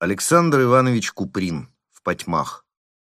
Александр Иванович Куприн в потьмах.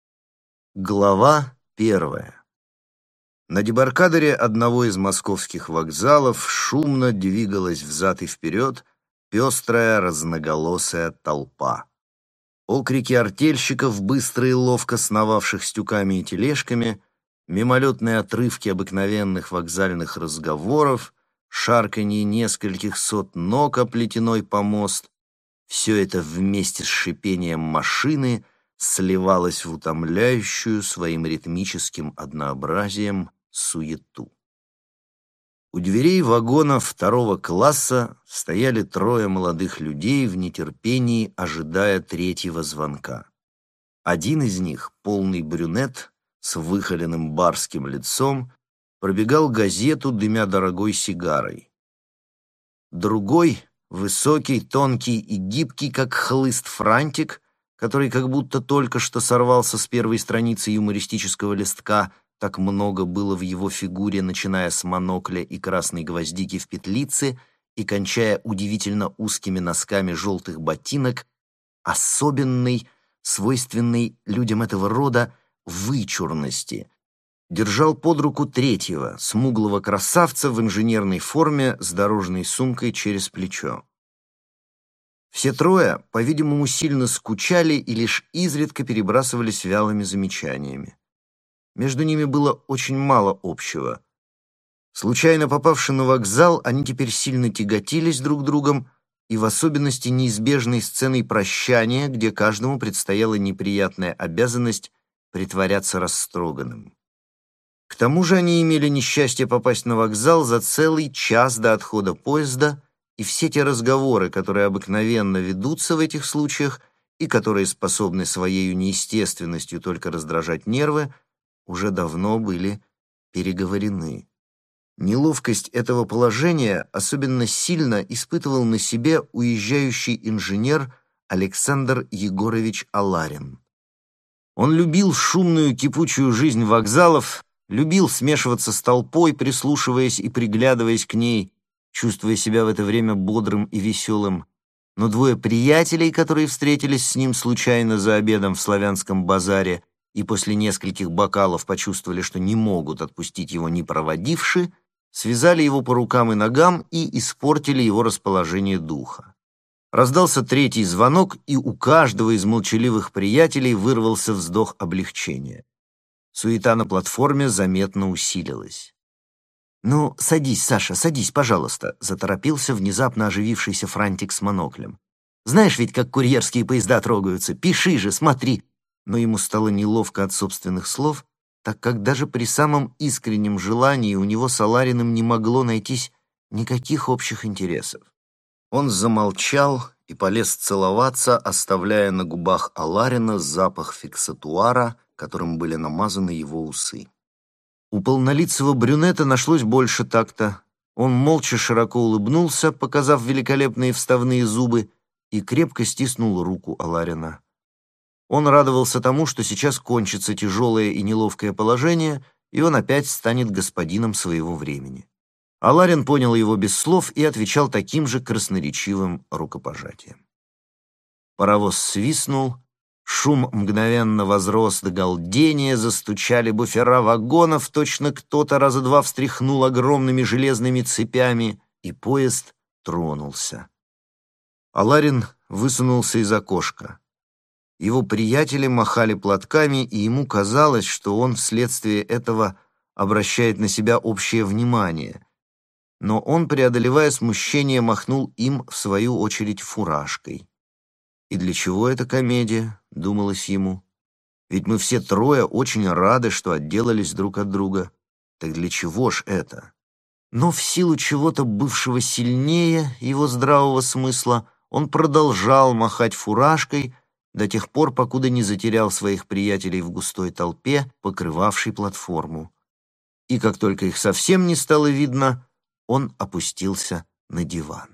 Глава 1. На дебаркадере одного из московских вокзалов шумно двигалась взад и вперед пестрая разноголосая толпа. Окрики артельщиков, быстро и ловко сновавших с тюками и тележками, мимолетные отрывки обыкновенных вокзальных разговоров, шарканье нескольких сот ног о плетяной помост — все это вместе с шипением машины сливалось в утомляющую своим ритмическим однообразием суету. У дверей вагона второго класса стояли трое молодых людей в нетерпении, ожидая третьего звонка. Один из них, полный брюнет с выхоленным барским лицом, пробегал газету, дымя дорогой сигарой. Другой, высокий, тонкий и гибкий, как хлыст франтик, который как будто только что сорвался с первой страницы юмористического листка, так много было в его фигуре, начиная с монокля и красной гвоздики в петлице и кончая удивительно узкими носками желтых ботинок, особенной, свойственной людям этого рода, вычурности, держал под руку третьего, смуглого красавца в инженерной форме с дорожной сумкой через плечо. Все трое, по-видимому, сильно скучали и лишь изредка перебрасывались вялыми замечаниями. Между ними было очень мало общего. Случайно попавши на вокзал, они теперь сильно тяготились друг другом, и в особенности неизбежной сценой прощания, где каждому предстояла неприятная обязанность притворяться растроганным. К тому же они имели несчастье попасть на вокзал за целый час до отхода поезда, и все те разговоры, которые обыкновенно ведутся в этих случаях и которые способны своей неестественностью только раздражать нервы, уже давно были переговорены. Неловкость этого положения особенно сильно испытывал на себе уезжающий инженер Александр Егорович Аларин. Он любил шумную кипучую жизнь вокзалов, любил смешиваться с толпой, прислушиваясь и приглядываясь к ней, чувствуя себя в это время бодрым и веселым. Но двое приятелей, которые встретились с ним случайно за обедом в Славянском базаре и после нескольких бокалов почувствовали, что не могут отпустить его не проводивши, связали его по рукам и ногам и испортили его расположение духа. Раздался третий звонок, и у каждого из молчаливых приятелей вырвался вздох облегчения. Суета на платформе заметно усилилась. «Ну, садись, Саша, садись, пожалуйста», — заторопился внезапно оживившийся франтик с моноклем. «Знаешь ведь, как курьерские поезда трогаются? Пиши же, смотри». Но ему стало неловко от собственных слов, так как даже при самом искреннем желании у него с Алариным не могло найтись никаких общих интересов. Он замолчал и полез целоваться, оставляя на губах Аларина запах фиксатуара, которым были намазаны его усы. У полнолицего брюнета нашлось больше такта. Он молча широко улыбнулся, показав великолепные вставные зубы, и крепко стиснул руку Аларина. Он радовался тому, что сейчас кончится тяжелое и неловкое положение, и он опять станет господином своего времени. Аларин понял его без слов и отвечал таким же красноречивым рукопожатием. Паровоз свистнул, шум мгновенно возрос до галдения, застучали буфера вагонов, точно кто-то раза два встряхнул огромными железными цепями, и поезд тронулся. Аларин высунулся из окошка. Его приятели махали платками, и ему казалось, что он вследствие этого обращает на себя общее внимание. Но он, преодолевая смущение, махнул им, в свою очередь, фуражкой. «И для чего эта комедия?» — думалось ему. «Ведь мы все трое очень рады, что отделались друг от друга. Так для чего ж это?» Но в силу чего-то бывшего сильнее его здравого смысла он продолжал махать фуражкой до тех пор, покуда не затерял своих приятелей в густой толпе, покрывавшей платформу. И как только их совсем не стало видно, он опустился на диван.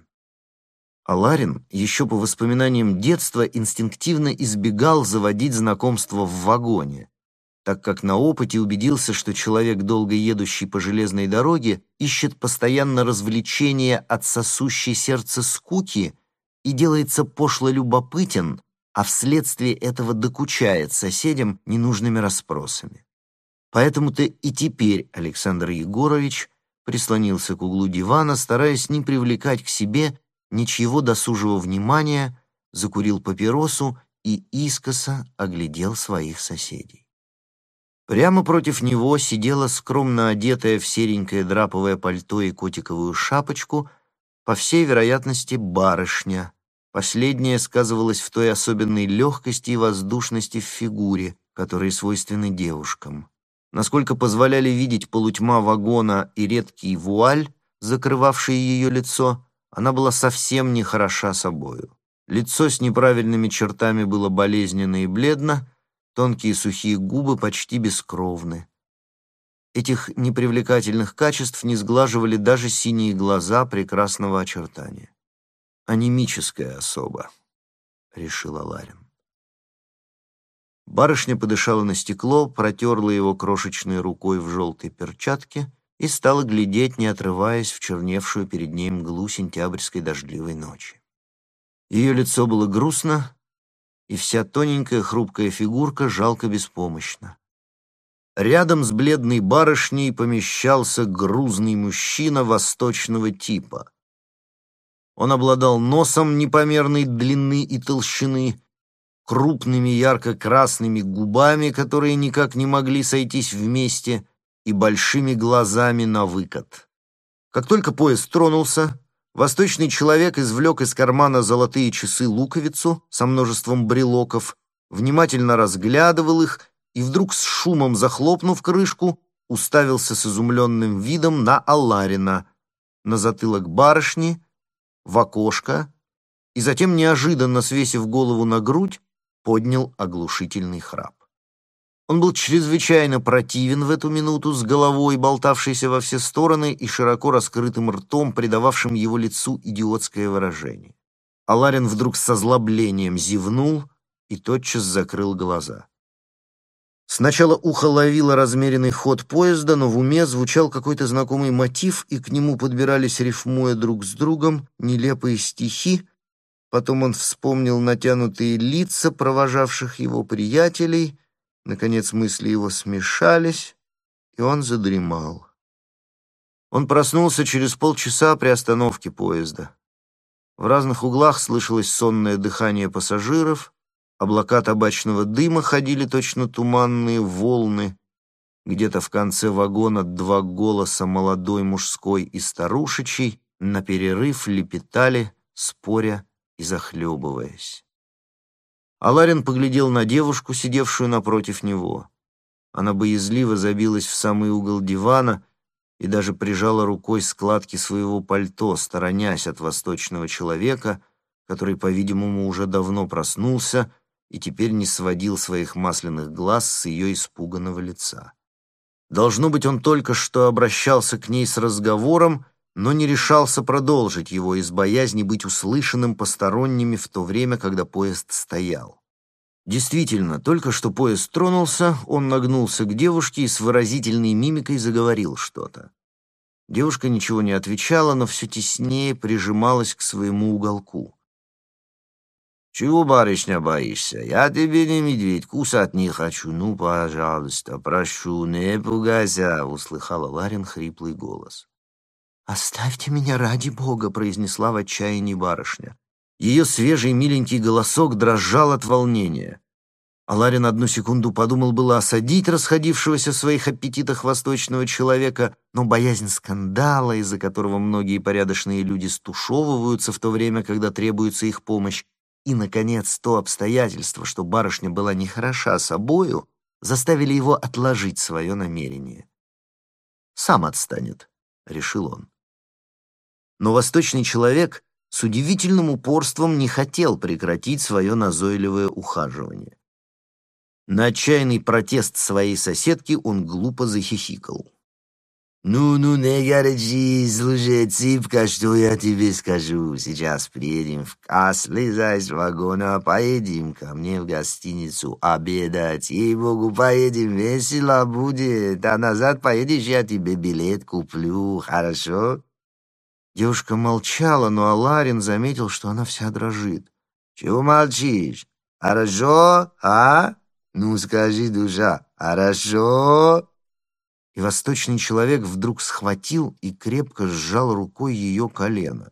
Аларин еще по воспоминаниям детства инстинктивно избегал заводить знакомства в вагоне, так как на опыте убедился, что человек, долго едущий по железной дороге, ищет постоянно развлечения от сосущей сердце скуки и делается пошло любопытен, а вследствие этого докучает соседям ненужными расспросами. Поэтому-то и теперь Александр Егорович прислонился к углу дивана, стараясь не привлекать к себе ничьего досужего внимания, закурил папиросу и искоса оглядел своих соседей. Прямо против него сидела скромно одетая в серенькое драповое пальто и котиковую шапочку, по всей вероятности, барышня. Последняя сказывалась в той особенной легкости и воздушности в фигуре, которые свойственны девушкам. Насколько позволяли видеть полутьма вагона и редкий вуаль, закрывавший ее лицо, она была совсем не хороша собою. Лицо с неправильными чертами было болезненно и бледно, тонкие сухие губы почти бескровны. Этих непривлекательных качеств не сглаживали даже синие глаза прекрасного очертания. «Анемическая особа», — решила Ларин. Барышня подышала на стекло, протерла его крошечной рукой в желтой перчатке и стала глядеть, не отрываясь, в черневшую перед ней мглу сентябрьской дождливой ночи. Ее лицо было грустно, и вся тоненькая хрупкая фигурка жалко беспомощна. Рядом с бледной барышней помещался грузный мужчина восточного типа. Он обладал носом непомерной длины и толщины, крупными ярко-красными губами, которые никак не могли сойтись вместе, и большими глазами на выкат. Как только поезд тронулся, восточный человек извлек из кармана золотые часы-луковицу со множеством брелоков, внимательно разглядывал их и вдруг с шумом захлопнув крышку, уставился с изумленным видом на Аларина, на затылок барышни, в окошко, и затем, неожиданно свесив голову на грудь, поднял оглушительный храп. Он был чрезвычайно противен в эту минуту, с головой, болтавшейся во все стороны, и широко раскрытым ртом, придававшим его лицу идиотское выражение. Аларин вдруг с озлоблением зевнул и тотчас закрыл глаза. Сначала ухо ловило размеренный ход поезда, но в уме звучал какой-то знакомый мотив, и к нему подбирались, рифмуя друг с другом, нелепые стихи. Потом он вспомнил натянутые лица провожавших его приятелей. Наконец мысли его смешались, и он задремал. Он проснулся через полчаса при остановке поезда. В разных углах слышалось сонное дыхание пассажиров, облака табачного дыма ходили точно туманные волны. Где-то в конце вагона два голоса, молодой мужской и старушечий, наперерыв лепетали, споря и захлебываясь. Аларин поглядел на девушку, сидевшую напротив него. Она боязливо забилась в самый угол дивана и даже прижала рукой складки своего пальто, сторонясь от восточного человека, который, по-видимому, уже давно проснулся и теперь не сводил своих масляных глаз с ее испуганного лица. Должно быть, он только что обращался к ней с разговором, но не решался продолжить его из боязни быть услышанным посторонними в то время, когда поезд стоял. Действительно, только что поезд тронулся, он нагнулся к девушке и с выразительной мимикой заговорил что-то. Девушка ничего не отвечала, но все теснее прижималась к своему уголку. «Чего, барышня, боишься? Я тебе не медведь, кусать не хочу. Ну, пожалуйста, прошу, не пугайся», — услыхала Ларин хриплый голос. «Оставьте меня ради Бога», — произнесла в отчаянии барышня. Ее свежий миленький голосок дрожал от волнения. Аларин одну секунду подумал было осадить расходившегося в своих аппетитах восточного человека, но боязнь скандала, из-за которого многие порядочные люди стушевываются в то время, когда требуется их помощь, и, наконец, то обстоятельство, что барышня была нехороша собою, заставили его отложить свое намерение. «Сам отстанет», — решил он. Но восточный человек с удивительным упорством не хотел прекратить свое назойливое ухаживание. На отчаянный протест своей соседки он глупо захихикал. «Ну, не горячись, слушай, цыпка, что я тебе скажу. Сейчас приедем в Кас, слезай с вагона, поедем ко мне в гостиницу обедать. Ей-богу, поедем, весело будет. А назад поедешь, я тебе билет куплю, хорошо?» Девушка молчала, но Аларин заметил, что она вся дрожит. «Чего молчишь? Хорошо, а? Ну, скажи, душа, хорошо?» И восточный человек вдруг схватил и крепко сжал рукой ее колено.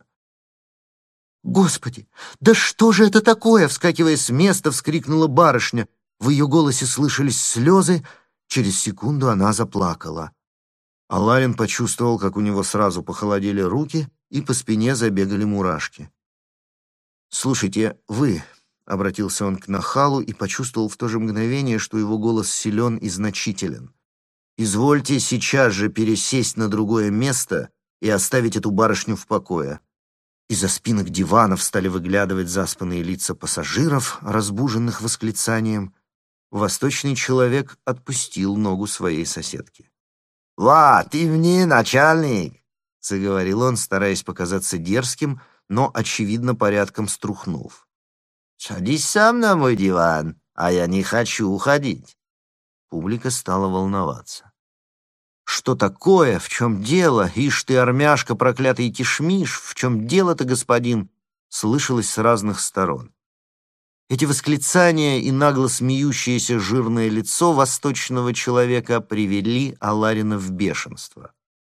«Господи, да что же это такое?» — вскакивая с места, вскрикнула барышня. В ее голосе слышались слезы. Через секунду она заплакала. А Ларин почувствовал, как у него сразу похолодели руки и по спине забегали мурашки. «Слушайте, вы...» — обратился он к нахалу и почувствовал в то же мгновение, что его голос силен и значителен. «Извольте сейчас же пересесть на другое место и оставить эту барышню в покое». Из-за спинок диванов стали выглядывать заспанные лица пассажиров, разбуженных восклицанием. Восточный человек отпустил ногу своей соседки. «Ва, ты мне начальник!» — заговорил он, стараясь показаться дерзким, но, очевидно, порядком струхнув. «Садись сам на мой диван, а я не хочу уходить». Публика стала волноваться. «Что такое? В чем дело? Ишь ты, армяшка, проклятый кишмиш! В чем дело-то, господин?» слышалось с разных сторон. Эти восклицания и нагло смеющееся жирное лицо восточного человека привели Аларина в бешенство.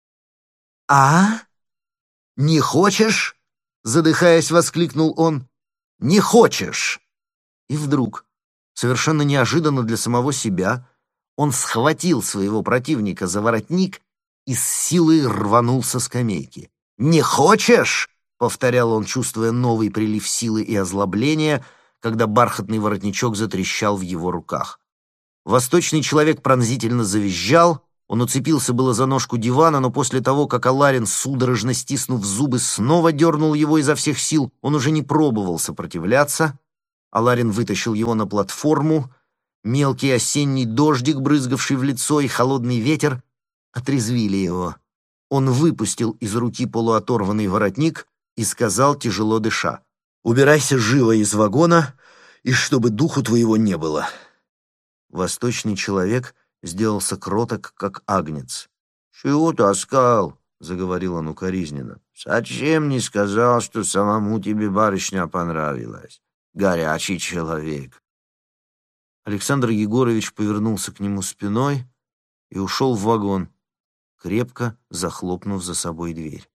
«А? Не хочешь?» — задыхаясь, воскликнул он. «Не хочешь!» И вдруг, совершенно неожиданно для самого себя, он схватил своего противника за воротник и с силой рванул со скамейки. «Не хочешь?» — повторял он, чувствуя новый прилив силы и озлобления, когда бархатный воротничок затрещал в его руках. Восточный человек пронзительно завизжал, он уцепился было за ножку дивана, но после того, как Аларин, судорожно стиснув зубы, снова дернул его изо всех сил, он уже не пробовал сопротивляться. Аларин вытащил его на платформу. Мелкий осенний дождик, брызгавший в лицо, и холодный ветер отрезвили его. Он выпустил из руки полуоторванный воротник и сказал, тяжело дыша: «Убирайся живо из вагона, и чтобы духу твоего не было». Восточный человек сделался кроток, как агнец. «Чего таскал?» — заговорил он укоризненно. «Зачем не сказал, что самому тебе барышня понравилась? Горячий человек». Александр Егорович повернулся к нему спиной и ушел в вагон, крепко захлопнув за собой дверь.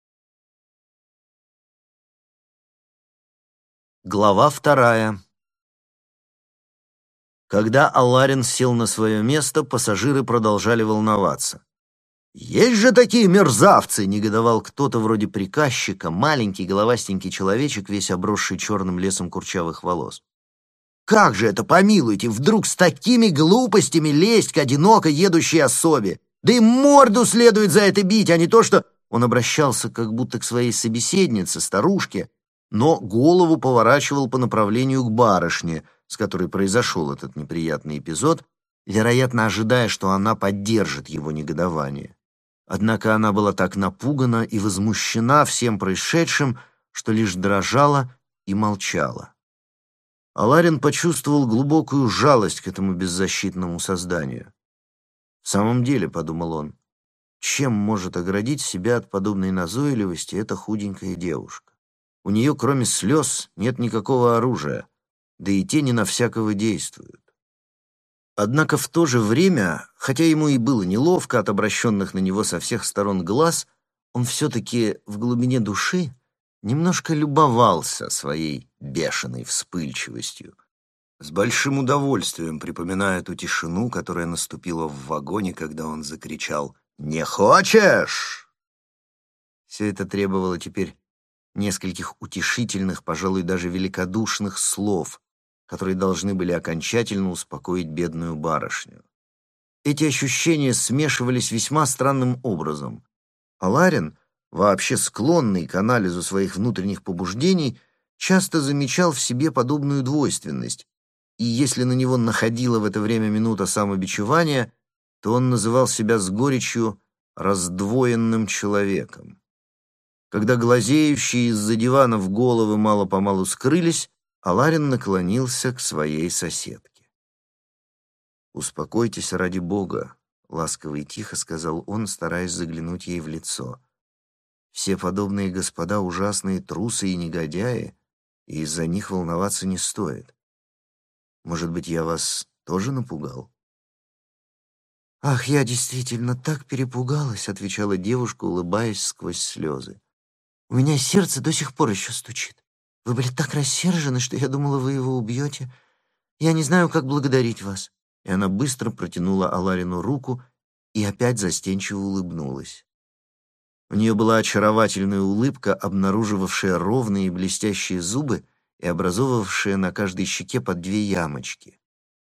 Глава 2. Когда Аларин сел на свое место, пассажиры продолжали волноваться. «Есть же такие мерзавцы!» — негодовал кто-то вроде приказчика, маленький головастенький человечек, весь обросший черным лесом курчавых волос. «Как же это, помилуйте, вдруг с такими глупостями лезть к одиноко едущей особе? Да и морду следует за это бить, а не то, что...» Он обращался как будто к своей собеседнице, старушке, но голову поворачивал по направлению к барышне, с которой произошел этот неприятный эпизод, вероятно, ожидая, что она поддержит его негодование. Однако она была так напугана и возмущена всем происшедшим, что лишь дрожала и молчала. Аларин почувствовал глубокую жалость к этому беззащитному созданию. «В самом деле, — подумал он, — чем может оградить себя от подобной назойливости эта худенькая девушка? У нее, кроме слез, нет никакого оружия, да и те не на всякого действуют». Однако в то же время, хотя ему и было неловко от обращенных на него со всех сторон глаз, он все-таки в глубине души немножко любовался своей бешеной вспыльчивостью, с большим удовольствием припоминая ту тишину, которая наступила в вагоне, когда он закричал «Не хочешь?». Все это требовало теперь нескольких утешительных, пожалуй, даже великодушных слов, которые должны были окончательно успокоить бедную барышню. Эти ощущения смешивались весьма странным образом. Аларин, вообще склонный к анализу своих внутренних побуждений, часто замечал в себе подобную двойственность, и если на него находила в это время минута самобичевания, то он называл себя с горечью раздвоенным человеком. Когда глазеющие из-за диванов головы мало-помалу скрылись, Аларин наклонился к своей соседке. «Успокойтесь ради Бога», — ласково и тихо сказал он, стараясь заглянуть ей в лицо. «Все подобные господа ужасные трусы и негодяи, и из-за них волноваться не стоит. Может быть, я вас тоже напугал?» «Ах, я действительно так перепугалась», — отвечала девушка, улыбаясь сквозь слезы. «У меня сердце до сих пор еще стучит. Вы были так рассержены, что я думала, вы его убьете. Я не знаю, как благодарить вас». И она быстро протянула Аларину руку и опять застенчиво улыбнулась. У нее была очаровательная улыбка, обнаруживавшая ровные и блестящие зубы и образовывавшая на каждой щеке по 2 ямочки.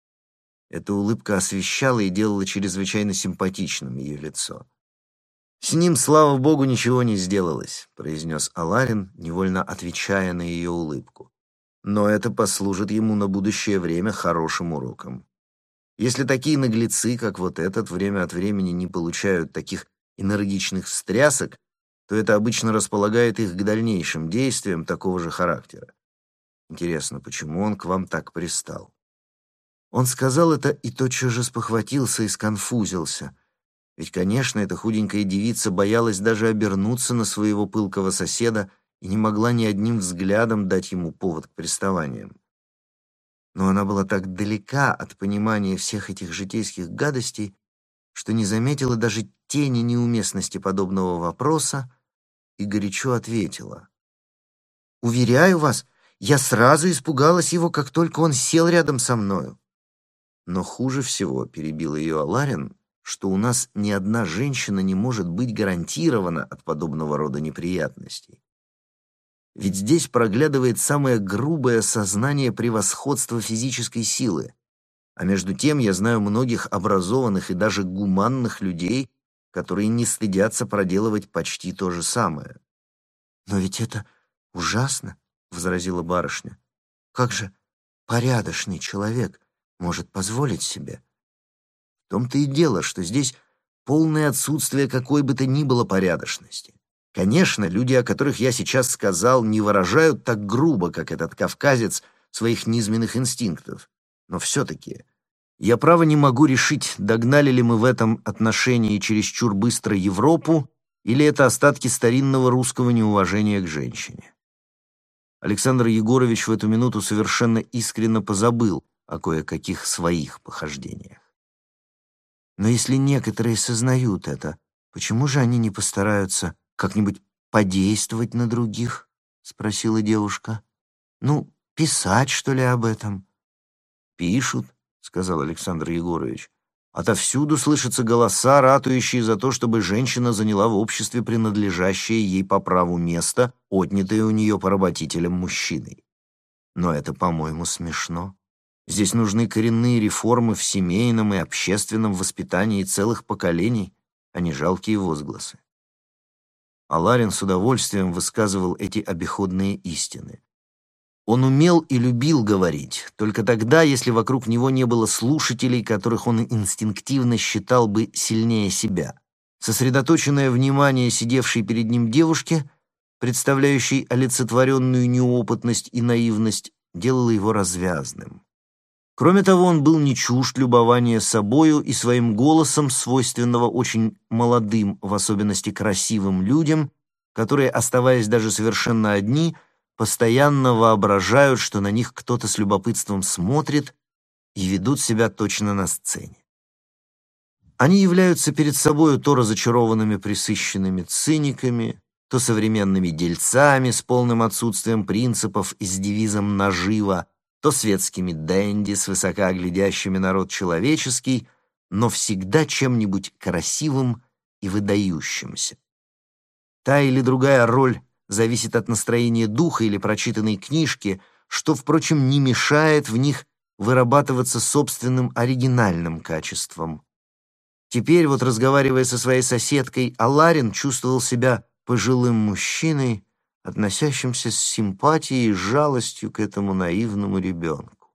Эта улыбка освещала и делала чрезвычайно симпатичным ее лицо. «С ним, слава богу, ничего не сделалось», — произнес Аларин, невольно отвечая на ее улыбку. «Но это послужит ему на будущее время хорошим уроком. Если такие наглецы, как вот этот, время от времени не получают таких энергичных встрясок, то это обычно располагает их к дальнейшим действиям такого же характера. Интересно, почему он к вам так пристал?» Он сказал это и тотчас же спохватился и сконфузился. Ведь, конечно, эта худенькая девица боялась даже обернуться на своего пылкого соседа и не могла ни одним взглядом дать ему повод к приставаниям. Но она была так далека от понимания всех этих житейских гадостей, что не заметила даже тени неуместности подобного вопроса и горячо ответила. «Уверяю вас, я сразу испугалась его, как только он сел рядом со мною». «Но хуже всего, — перебил ее Аларин, — что у нас ни одна женщина не может быть гарантирована от подобного рода неприятностей. Ведь здесь проглядывает самое грубое сознание превосходства физической силы. А между тем я знаю многих образованных и даже гуманных людей, которые не стыдятся проделывать почти то же самое». «Но ведь это ужасно», — возразила барышня. «Как же порядочный человек может позволить себе?» В том-то и дело, что здесь полное отсутствие какой бы то ни было порядочности. Конечно, люди, о которых я сейчас сказал, не выражают так грубо, как этот кавказец, своих низменных инстинктов. Но все-таки я, право, не могу решить, догнали ли мы в этом отношении чересчур быстро Европу, или это остатки старинного русского неуважения к женщине. Александр Егорович в эту минуту совершенно искренно позабыл о кое-каких своих похождениях. «Но если некоторые сознают это, почему же они не постараются как-нибудь подействовать на других?» — спросила девушка. «Ну, писать, что ли, об этом?» «Пишут», — сказал Александр Егорович. «Отовсюду слышатся голоса, ратующие за то, чтобы женщина заняла в обществе принадлежащее ей по праву место, отнятое у нее поработителем мужчиной. Но это, по-моему, смешно. Здесь нужны коренные реформы в семейном и общественном воспитании целых поколений, а не жалкие возгласы». Аларин с удовольствием высказывал эти обиходные истины. Он умел и любил говорить, только тогда, если вокруг него не было слушателей, которых он инстинктивно считал бы сильнее себя. Сосредоточенное внимание сидевшей перед ним девушки, представляющей олицетворенную неопытность и наивность, делало его развязным. Кроме того, он был не чужд любования собою и своим голосом, свойственного очень молодым, в особенности красивым людям, которые, оставаясь даже совершенно одни, постоянно воображают, что на них кто-то с любопытством смотрит и ведут себя точно на сцене. Они являются перед собою то разочарованными пресыщенными циниками, то современными дельцами с полным отсутствием принципов и с девизом «наживо», то светскими денди, свысока глядящими на род человеческий, но всегда чем-нибудь красивым и выдающимся. Та или другая роль зависит от настроения духа или прочитанной книжки, что, впрочем, не мешает в них вырабатываться собственным оригинальным качеством. Теперь, вот разговаривая со своей соседкой, Аларин чувствовал себя пожилым мужчиной, относящимся с симпатией и жалостью к этому наивному ребенку.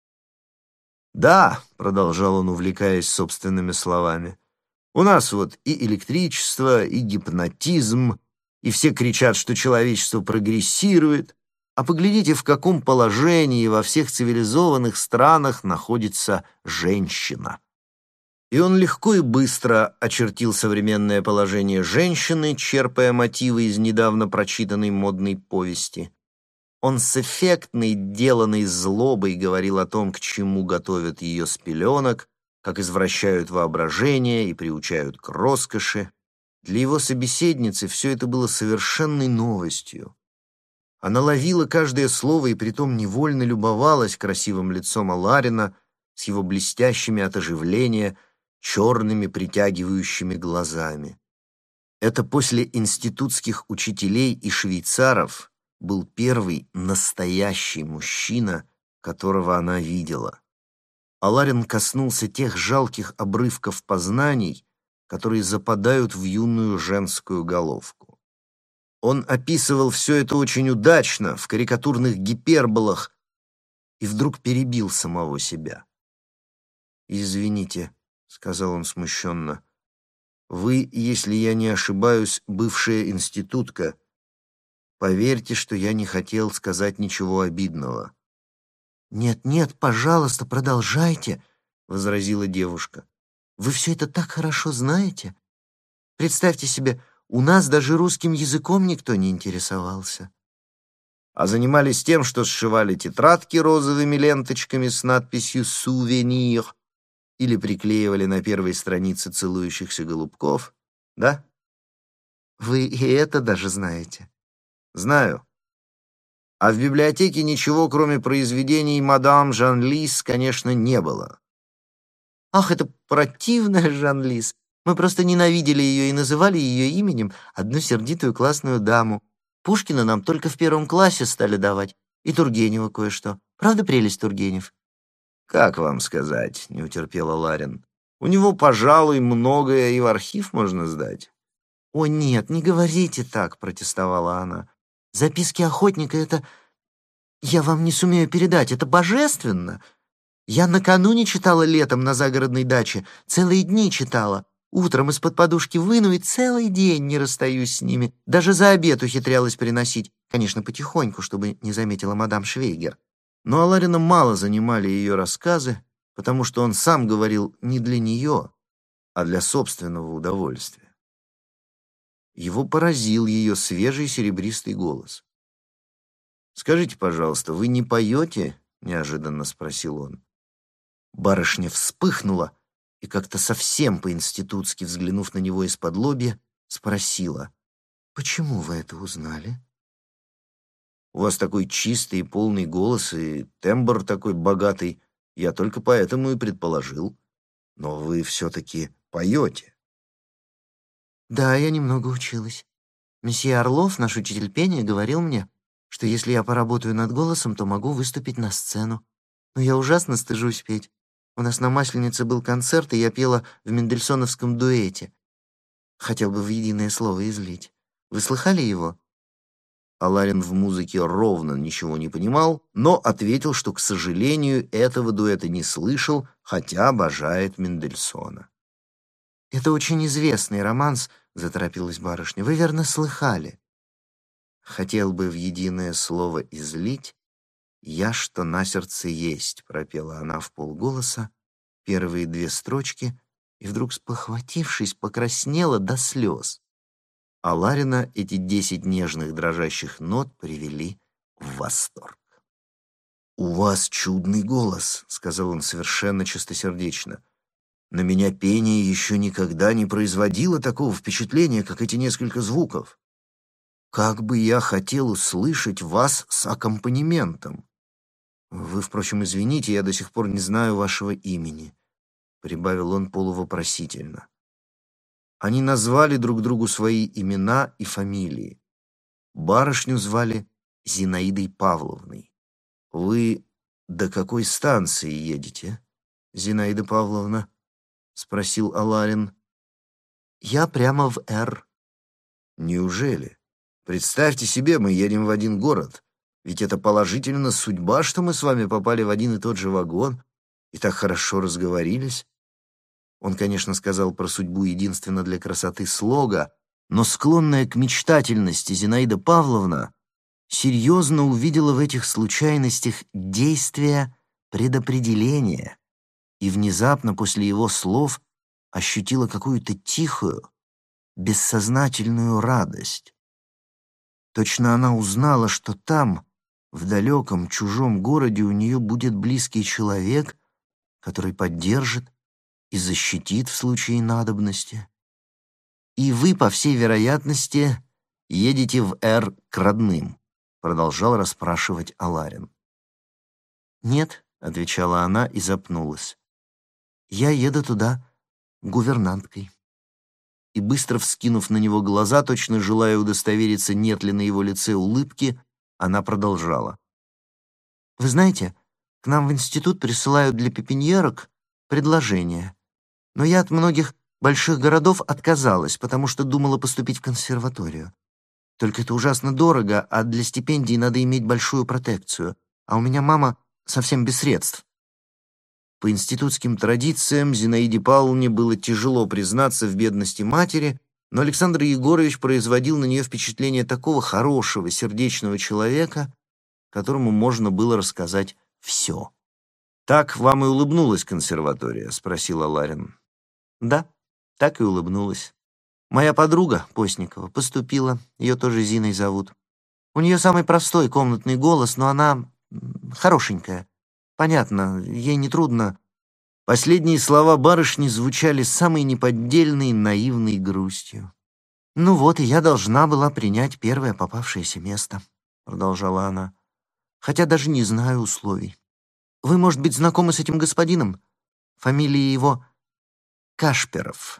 «Да», — продолжал он, увлекаясь собственными словами, «у нас вот и электричество, и гипнотизм, и все кричат, что человечество прогрессирует, а поглядите, в каком положении во всех цивилизованных странах находится женщина». И он легко и быстро очертил современное положение женщины, черпая мотивы из недавно прочитанной модной повести. Он с эффектной, деланной злобой говорил о том, к чему готовят ее с пеленок, как извращают воображение и приучают к роскоши. Для его собеседницы все это было совершенной новостью. Она ловила каждое слово и притом невольно любовалась красивым лицом Аларина с его блестящими от оживления черными притягивающими глазами. Это после институтских учителей и швейцаров был первый настоящий мужчина, которого она видела. Аларин коснулся тех жалких обрывков познаний, которые западают в юную женскую головку. Он описывал все это очень удачно, в карикатурных гиперболах, и вдруг перебил самого себя. «Извините», — сказал он смущенно, — «вы, если я не ошибаюсь, бывшая институтка. Поверьте, что я не хотел сказать ничего обидного». «Нет, нет, пожалуйста, продолжайте», — возразила девушка. «Вы все это так хорошо знаете. Представьте себе, у нас даже русским языком никто не интересовался». А занимались тем, что сшивали тетрадки розовыми ленточками с надписью «Сувенир» или приклеивали на первой странице целующихся голубков, да? «Вы и это даже знаете». Знаю. А в библиотеке ничего, кроме произведений мадам Жан-Лис, конечно, не было. «Ах, это противная Жан-Лис! Мы просто ненавидели ее и называли ее именем одну сердитую классную даму. Пушкина нам только в 1 классе стали давать, и Тургенева кое-что. Правда, прелесть Тургенев?» «Как вам сказать?» — не утерпела Ларин. «У него, пожалуй, многое и в архив можно сдать». «О, нет, не говорите так», — протестовала она. «Записки охотника — это... Я вам не сумею передать, это божественно. Я накануне читала летом на загородной даче, целые дни читала. Утром из-под подушки выну и целый день не расстаюсь с ними. Даже за обед ухитрялась приносить. Конечно, потихоньку, чтобы не заметила мадам Швейгер». Но Аларина мало занимали ее рассказы, потому что он сам говорил не для нее, а для собственного удовольствия. Его поразил ее свежий серебристый голос. «Скажите, пожалуйста, вы не поете?» — неожиданно спросил он. Барышня вспыхнула и, как-то совсем по-институтски взглянув на него из-под-лобья, спросила: «Почему вы это узнали?» «У вас такой чистый и полный голос, и тембр такой богатый. Я только поэтому и предположил. Но вы все-таки поете». «Да, я немного училась. Месье Орлов, наш учитель пения, говорил мне, что если я поработаю над голосом, то могу выступить на сцену. Но я ужасно стыжусь петь. У нас на Масленице был концерт, и я пела в мендельсоновском дуэте. Хотел бы в единое слово излить. Вы слыхали его?» Аларин в музыке ровно ничего не понимал, но ответил, что, к сожалению, этого дуэта не слышал, хотя обожает Мендельсона. «Это очень известный романс», — заторопилась барышня. «Вы, верно, слыхали?» «Хотел бы в единое слово излить, я, что на сердце есть», — пропела она вполголоса первые 2 строчки и вдруг, спохватившись, покраснела до слез. А Ларина эти 10 нежных дрожащих нот привели в восторг. «У вас чудный голос», — сказал он совершенно чистосердечно. «На меня пение еще никогда не производило такого впечатления, как эти несколько звуков. Как бы я хотел услышать вас с аккомпанементом. Вы, впрочем, извините, я до сих пор не знаю вашего имени», — прибавил он полувопросительно. Они назвали друг другу свои имена и фамилии. Барышню звали Зинаидой Павловной. «Вы до какой станции едете, Зинаида Павловна?» — спросил Аларин. «Я прямо в Р». «Неужели? Представьте себе, мы едем в один город. Ведь это положительно судьба, что мы с вами попали в один и тот же вагон и так хорошо разговорились». Он, конечно, сказал про судьбу единственно для красоты слога, но склонная к мечтательности Зинаида Павловна серьезно увидела в этих случайностях действия предопределения и внезапно после его слов ощутила какую-то тихую, бессознательную радость. Точно она узнала, что там, в далеком чужом городе у нее будет близкий человек, который поддержит и защитит в случае надобности. И вы, по всей вероятности, едете в Р к родным, продолжал расспрашивать Аларин. «Нет», — отвечала она и запнулась. «Я еду туда гувернанткой». И быстро вскинув на него глаза, точно желая удостовериться, нет ли на его лице улыбки, она продолжала. «Вы знаете, к нам в институт присылают для пепеньерок предложения, но я от многих больших городов отказалась, потому что думала поступить в консерваторию. Только это ужасно дорого, а для стипендий надо иметь большую протекцию, а у меня мама совсем без средств». По институтским традициям Зинаиде Павловне было тяжело признаться в бедности матери, но Александр Егорович производил на нее впечатление такого хорошего, сердечного человека, которому можно было рассказать все. «Так вам и улыбнулась консерватория?» — спросил Аларин. «Да, так и улыбнулась. Моя подруга Постникова поступила, ее тоже Зиной зовут. У нее самый простой комнатный голос, но она хорошенькая. Понятно, ей нетрудно». Последние слова барышни звучали с самой неподдельной наивной грустью. «Ну вот, и я должна была принять первое попавшееся место», — продолжала она, «хотя даже не знаю условий. Вы, может быть, знакомы с этим господином? Фамилия его Кашперов».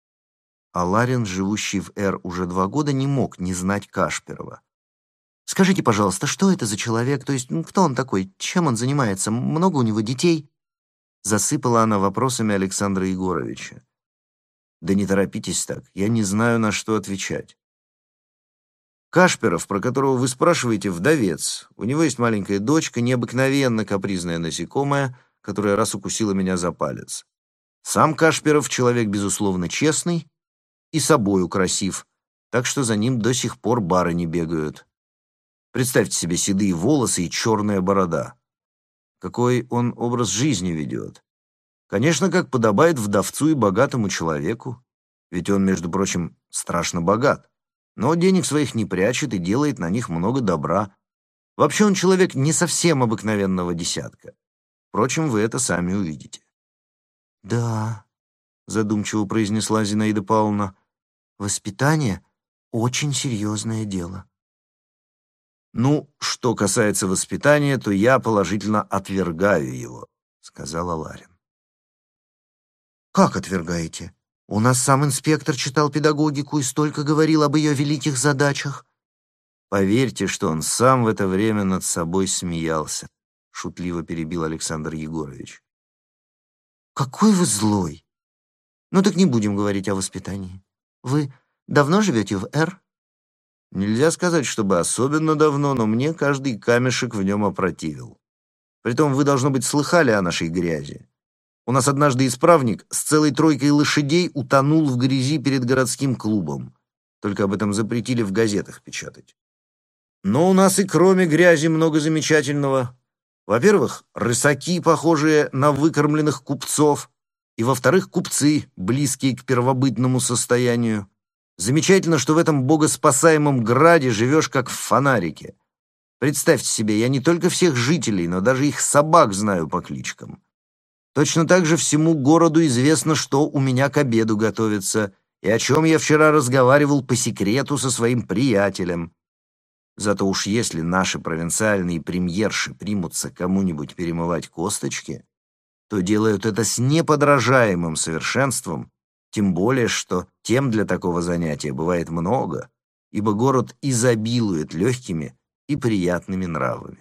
А Ларин, живущий в Р уже 2 года, не мог не знать Кашперова. «Скажите, пожалуйста, что это за человек? То есть, кто он такой? Чем он занимается? Много у него детей?» Засыпала она вопросами Александра Егоровича. «Да не торопитесь так, я не знаю, на что отвечать. Кашперов, про которого вы спрашиваете, вдовец. У него есть маленькая дочка, необыкновенно капризная насекомая, которая раз укусила меня за палец. Сам Кашперов человек, безусловно, честный и собою красив, так что за ним до сих пор барыни бегают. Представьте себе седые волосы и черная борода. Какой он образ жизни ведет. Конечно, как подобает вдовцу и богатому человеку, ведь он, между прочим, страшно богат, но денег своих не прячет и делает на них много добра. Вообще он человек не совсем обыкновенного десятка. Впрочем, вы это сами увидите». «Да», — задумчиво произнесла Зинаида Павловна, «воспитание — очень серьезное дело». «Ну, что касается воспитания, то я положительно отвергаю его», — сказал Аларин. «Как отвергаете? У нас сам инспектор читал педагогику и столько говорил об ее великих задачах». «Поверьте, что он сам в это время над собой смеялся», — шутливо перебил Александр Егорович. «Какой вы злой! Ну так не будем говорить о воспитании. Вы давно живете в Р?» «Нельзя сказать, чтобы особенно давно, но мне каждый камешек в нем опротивил. Притом вы, должно быть, слыхали о нашей грязи. У нас однажды исправник с целой тройкой лошадей утонул в грязи перед городским клубом. Только об этом запретили в газетах печатать. Но у нас и кроме грязи много замечательного. Во-первых, рысаки, похожие на выкормленных купцов, и, во-вторых, купцы, близкие к первобытному состоянию. Замечательно, что в этом богоспасаемом граде живешь как в фонарике. Представьте себе, я не только всех жителей, но даже их собак знаю по кличкам. Точно так же всему городу известно, что у меня к обеду готовится, и о чем я вчера разговаривал по секрету со своим приятелем. Зато уж если наши провинциальные премьерши примутся кому-нибудь перемывать косточки, то делают это с неподражаемым совершенством, тем более, что тем для такого занятия бывает много, ибо город изобилует легкими и приятными нравами.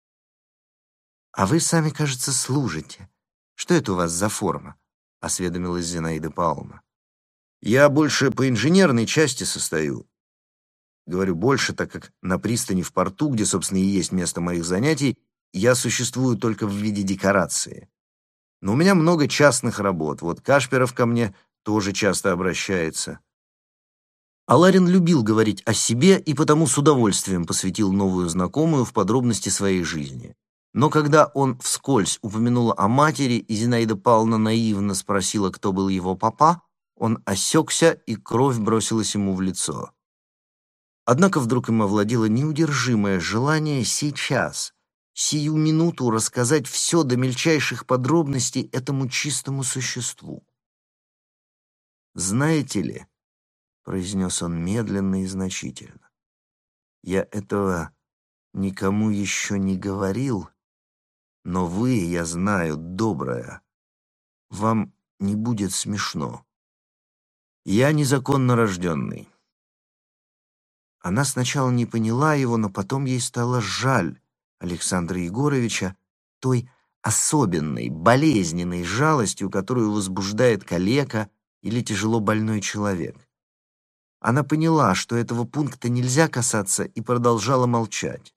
«А вы сами, кажется, служите. Что это у вас за форма?» — осведомилась Зинаида Павловна. «Я больше по инженерной части состою. Говорю больше, так как на пристани в порту, где, собственно, и есть место моих занятий, я существую только в виде декорации. Но у меня много частных работ. Вот Кашперов ко мне тоже часто обращается». Аларин любил говорить о себе и потому с удовольствием посвятил новую знакомую в подробности своей жизни. Но когда он вскользь упомянул о матери, и Зинаида Павловна наивно спросила, кто был его папа, он осекся, и кровь бросилась ему в лицо. Однако вдруг им овладело неудержимое желание сейчас, сию минуту рассказать все до мельчайших подробностей этому чистому существу. «Знаете ли», — произнес он медленно и значительно, — «я этого никому еще не говорил, но вы, я знаю, добрая, вам не будет смешно. Я незаконно рожденный». Она сначала не поняла его, но потом ей стало жаль Александра Егоровича той особенной, болезненной жалостью, которую возбуждает калека или тяжело больной человек. Она поняла, что этого пункта нельзя касаться, и продолжала молчать.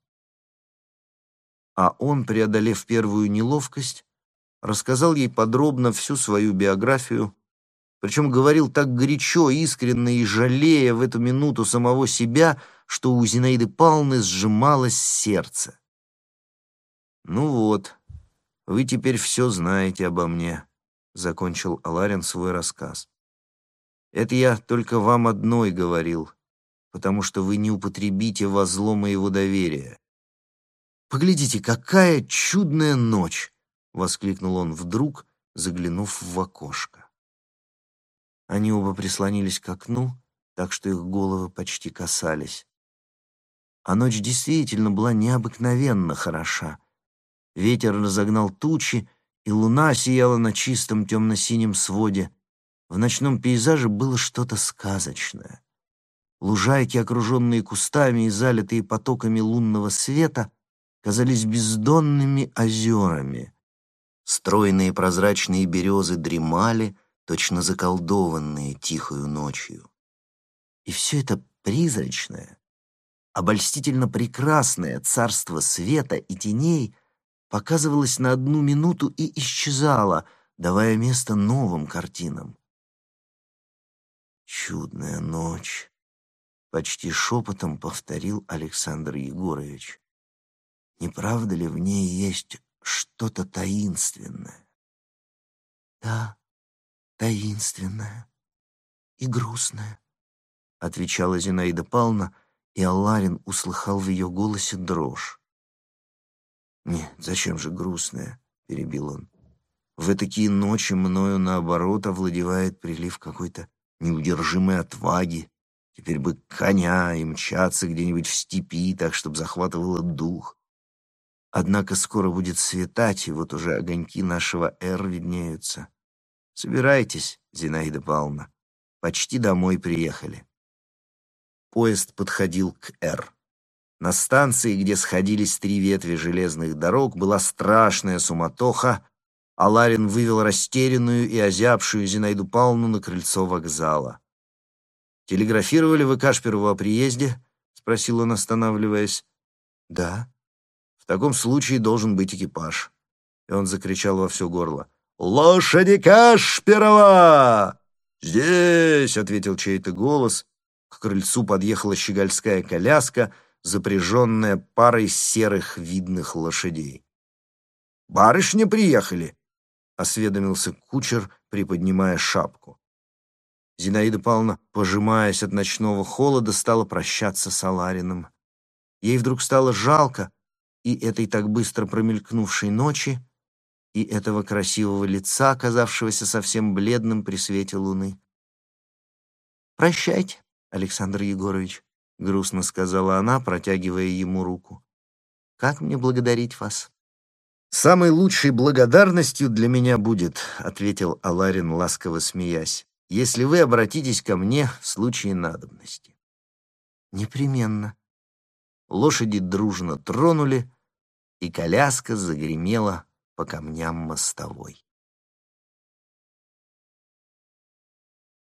А он, преодолев первую неловкость, рассказал ей подробно всю свою биографию, причем говорил так горячо, искренне и жалея в эту минуту самого себя, что у Зинаиды Павловны сжималось сердце. «Ну вот, вы теперь все знаете обо мне», — закончил Аларин свой рассказ. «Это я только вам одной говорил, потому что вы не употребите во зло моего доверия. Поглядите, какая чудная ночь!» — воскликнул он вдруг, заглянув в окошко. Они оба прислонились к окну, так что их головы почти касались. А ночь действительно была необыкновенно хороша. Ветер разогнал тучи, и луна сияла на чистом темно-синем своде. В ночном пейзаже было что-то сказочное. Лужайки, окруженные кустами и залитые потоками лунного света, казались бездонными озерами. Стройные прозрачные березы дремали, точно заколдованные тихою ночью. И все это призрачное, обольстительно прекрасное царство света и теней показывалось на одну минуту и исчезало, давая место новым картинам. «Чудная ночь», — почти шепотом повторил Александр Егорович. «Не правда ли в ней есть что-то таинственное?» «Да, таинственное и грустное», — отвечала Зинаида Павловна, и Аларин услыхал в ее голосе дрожь. «Нет, зачем же грустное?» — перебил он. «В такие ночи мною, наоборот, овладевает прилив какой-то неудержимой отваги. Теперь бы коня и мчаться где-нибудь в степи, так, чтобы захватывало дух. Однако скоро будет светать, и вот уже огоньки нашего Р виднеются. Собирайтесь, Зинаида Павловна, почти домой приехали». Поезд подходил к Р. На станции, где сходились три ветви железных дорог, была страшная суматоха. Аларин вывел растерянную и озябшую Зинаиду Павловну на крыльцо вокзала. «Телеграфировали вы Кашпирову о приезде?» — спросил он, останавливаясь. «Да». «В таком случае должен быть экипаж». И он закричал во все горло: «Лошади Кашпирова!» «Здесь!» — ответил чей-то голос. К крыльцу подъехала щегольская коляска, запряженная парой серых видных лошадей. «Барышни приехали!» — осведомился кучер, приподнимая шапку. Зинаида Павловна, пожимаясь от ночного холода, стала прощаться с Алариным. Ей вдруг стало жалко и этой так быстро промелькнувшей ночи, и этого красивого лица, казавшегося совсем бледным при свете луны. «Прощайте, Александр Егорович», — грустно сказала она, протягивая ему руку. «Как мне благодарить вас?» «Самой лучшей благодарностью для меня будет, — ответил Аларин, ласково смеясь, — если вы обратитесь ко мне в случае надобности». «Непременно». Лошади дружно тронули, и коляска загремела по камням мостовой.